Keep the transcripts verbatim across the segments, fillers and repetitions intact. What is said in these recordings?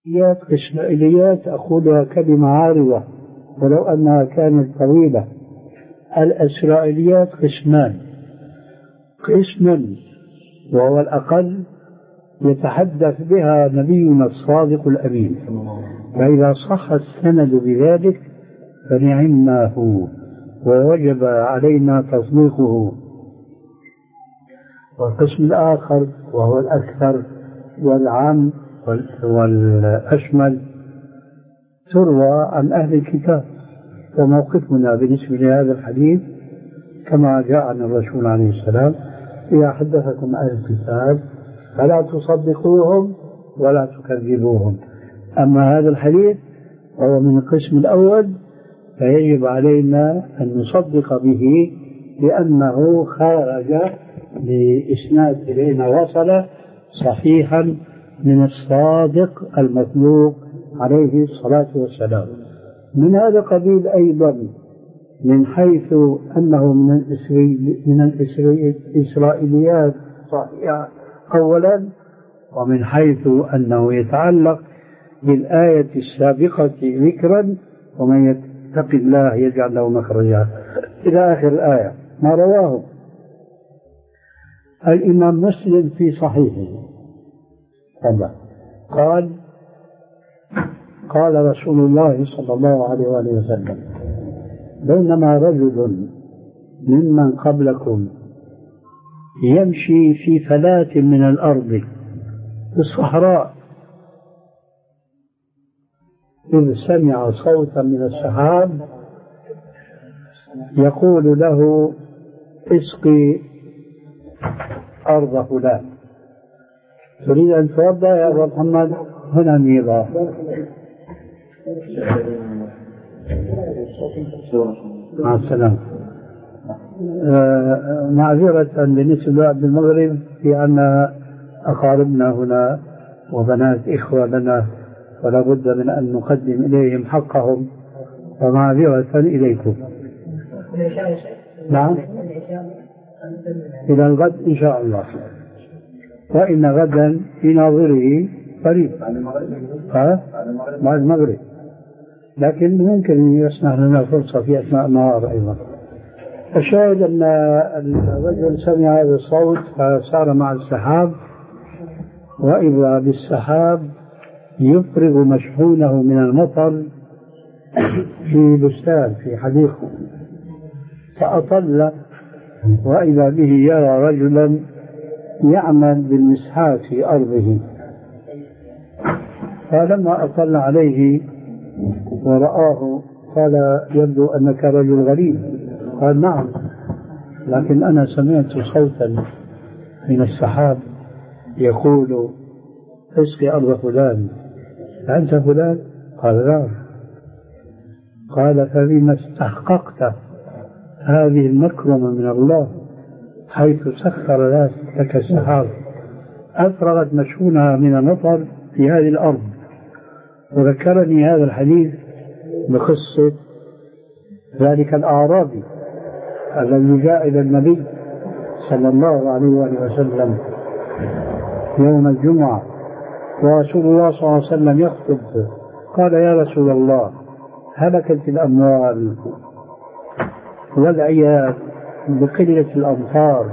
إسرائيليات أقولها كلمة عارضة ولو أنها كانت طويلة. الإسرائيليات قسمان: قسم وهو الأقل يتحدث بها نبينا الصادق الأمين، فإذا صح السند بذلك فنعم ما هو ووجب علينا تصديقه. والقسم الآخر وهو الأكثر والعام والأشمل تروى عن أهل الكتاب. وموقفنا بالنسبة لهذا الحديث كما جاء عن الرسول عليه السلام: إذا حدثكم أهل الكتاب فلا تصدقوهم ولا تكذبوهم. أما هذا الحديث وهو من القسم الأول فيجب علينا أن نصدق به لأنه خارج بإسناد إلينا وصل صحيحا من الصادق المطلوب عليه الصلاة والسلام. من هذا القبيل أيضا من حيث أنه من من الإسرائيليات صحيحة أولا، ومن حيث أنه يتعلق بالآية السابقة ذكرا: ومن يتق الله يجعل له مخرجا إلى آخر الآية. ما رواه الإمام مسلم في صحيحه قال: قال رسول الله صلى الله عليه وآله وسلم: بينما رجل ممن قبلكم يمشي في فلاة من الأرض في الصحراء إذ سمع صوتا من السحاب يقول له: اسقي أرض فلان. تريد أن توضأ يا أبو محمد؟ هنا نيضة. مع السلامة. آه معذرة بالنسبة لأهل المغرب في أن أقاربنا هنا وبنات إخوة لنا ولا بد من أن نقدم إليهم حقهم، ومعذرة إليكم. نعم، إلى الغد إن شاء الله، وإن غدا في ناظره قريب ها بعد المغرب، لكن ممكن يسمح لنا فرصة في أثناء النهار أيضا. الشاهد أن الرجل سمع هذا الصوت فسار مع السحاب، وإذا بالسحاب يفرغ مشحونه من المطر في بستان في حديقه، فأطل وإذا به يرى رجلا يعمل بالمسحات في أرضه، فلما أطل عليه ورآه قال: يبدو أنك رجل غريب. قال: نعم، لكن أنا سمعت صوتا من السحاب يقول: اسقي أرض فلان. أنت فلان؟ قال: نعم. قال: فبما استحققت هذه المكرمة من الله حيث سخر لك السحاب أفرغت مشحونها من المطر في هذه الأرض. وذكرني هذا الحديث بقصة ذلك الأعرابي الذي جاء إلى النبي صلى الله عليه وسلم يوم الجمعة ورسول الله صلى الله عليه وسلم يخطب، قال: يا رسول الله، هلكت الأموال والعيال بقلة الأمطار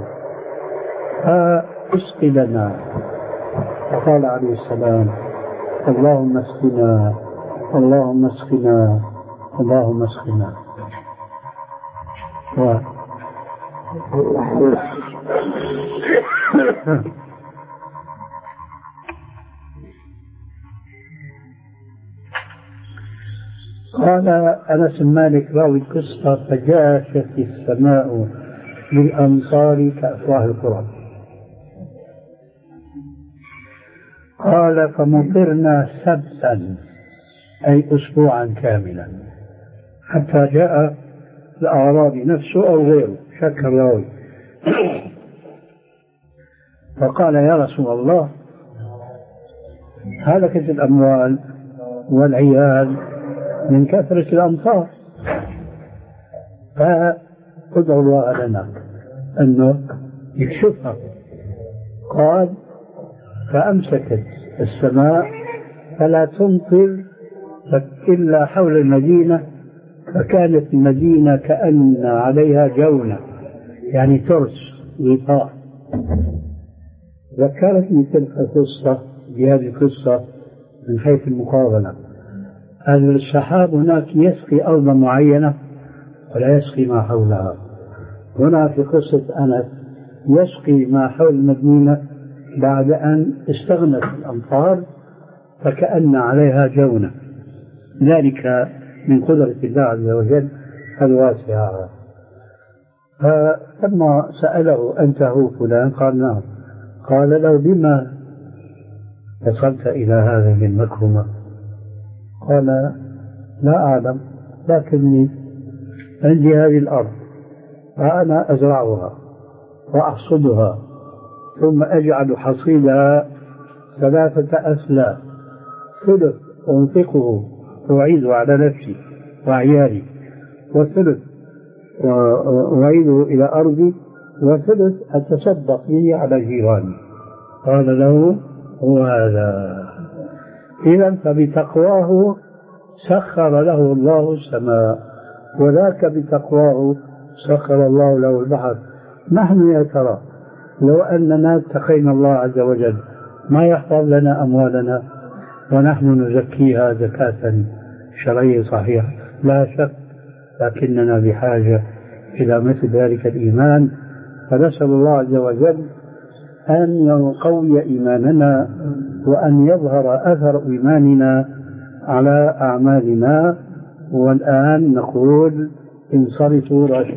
فاسق لنا. فقال عليه السلام: اللهم اسقنا، اللهم اسقنا، اللهم اسقنا. و... قال أنس بن مالك راوي القصة: فجاشت السماء بالأمطار كأفواه القرى. قال: فمطرنا سبتا أي أسبوعا كاملا حتى جاء الأعرابي نفسه أو غيره، شك الراوي، فقال: يا رسول الله، هلكت الأموال والعيال من كثرة الأمطار، فادعوا الله لنا أنه يكشفها. قال: فأمسكت السماء فلا تمطر إلا حول المدينة، فكانت المدينة كأن عليها جونة، يعني ترس غطاء. ذكرتني تلك القصة بهذه القصة من حيث المقارنة. السحاب هناك يسقي أرضا معينة ولا يسقي ما حولها. هنا في قصة أنس يسقي ما حول المدينة بعد أن استغنت الأمطار فكأن عليها جونة، ذلك من قدرة الله عز وجل الواسعة. فلما سأله أنت هو فلان؟ قال نعم. قال له بما وصلت إلى هذه المكرمة؟ قال لا أعلم، لكني عندي هذه الأرض فأنا أزرعها وأحصدها ثم أجعل حصيدها ثلاثة أسلاف، ثلث أنفقه وأعيده على نفسي وعيالي، وثلث وأعيده إلى أرضي، وثلث أتصدق به على جيراني. قال له هو هذا. إذا فبتقواه سخر له الله السماء، وذاك بتقواه سخر الله له البحر. نحن يا ترى لو أننا اتقينا الله عز وجل ما يحفظ لنا أموالنا ونحن نزكيها زكاة شرعية صحيحة؟ لا شك، لكننا بحاجة إلى مثل ذلك الإيمان. فنسأل الله عز وجل أن يقوي إيماننا وأن يظهر أثر إيماننا على أعمالنا. والآن نقول انصرفوا راشدين.